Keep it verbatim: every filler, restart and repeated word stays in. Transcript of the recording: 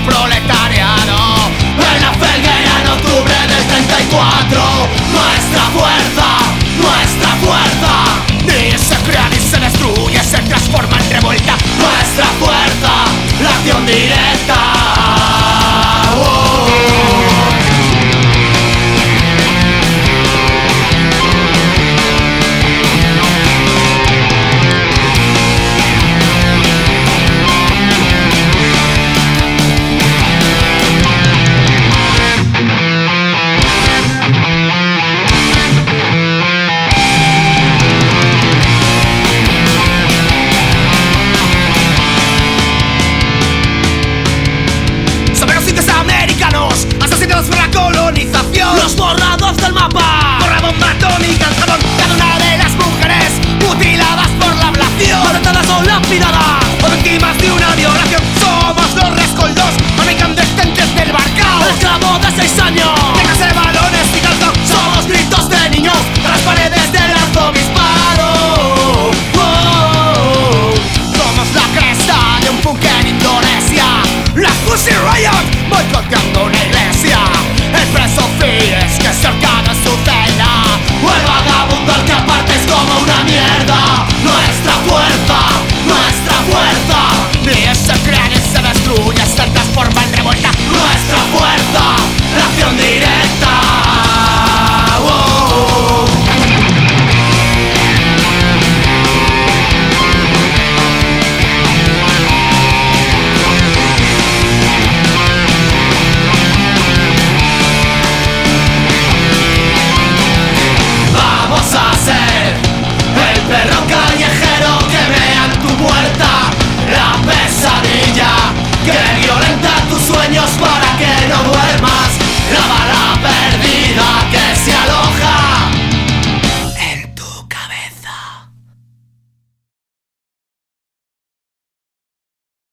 proletariado. En la Felguera en octubre del treinta y cuatro. Nuestra fuerza, nuestra fuerza, ni se crea ni se destruye, se transforma en revuelta. Nuestra fuerza, la acción directa. Oh. Asesinados por la colonización, los borrados del mapa, por la bomba atómica, el jabón. Cada una de las mujeres mutiladas por la ablación, matadas o lapidadas, o víctimas de una violación. Somos los rescoldos más incandescentes del Barcao, el esclavo de seis años, dejas de balones y calzón. Somos gritos de niños a las paredes del arzobispado. Oh, somos la cresta de un punk en Indonesia, la Pussy Riot boicoteando una iglesia, el preso Fidesz que se ahorcado en su celda, o el vagabundo al que aparte es como una mierda. Nuestra fuerza, nuestra fuerza, ni se crea ni se destruye, se transforma en revuelta. Nuestra fuerza, la acción directa. Oh. Vamos a ser el perro callejero que vea en tu puerta, la pesadilla que violenta tus sueños para que no duermas, la bala perdida.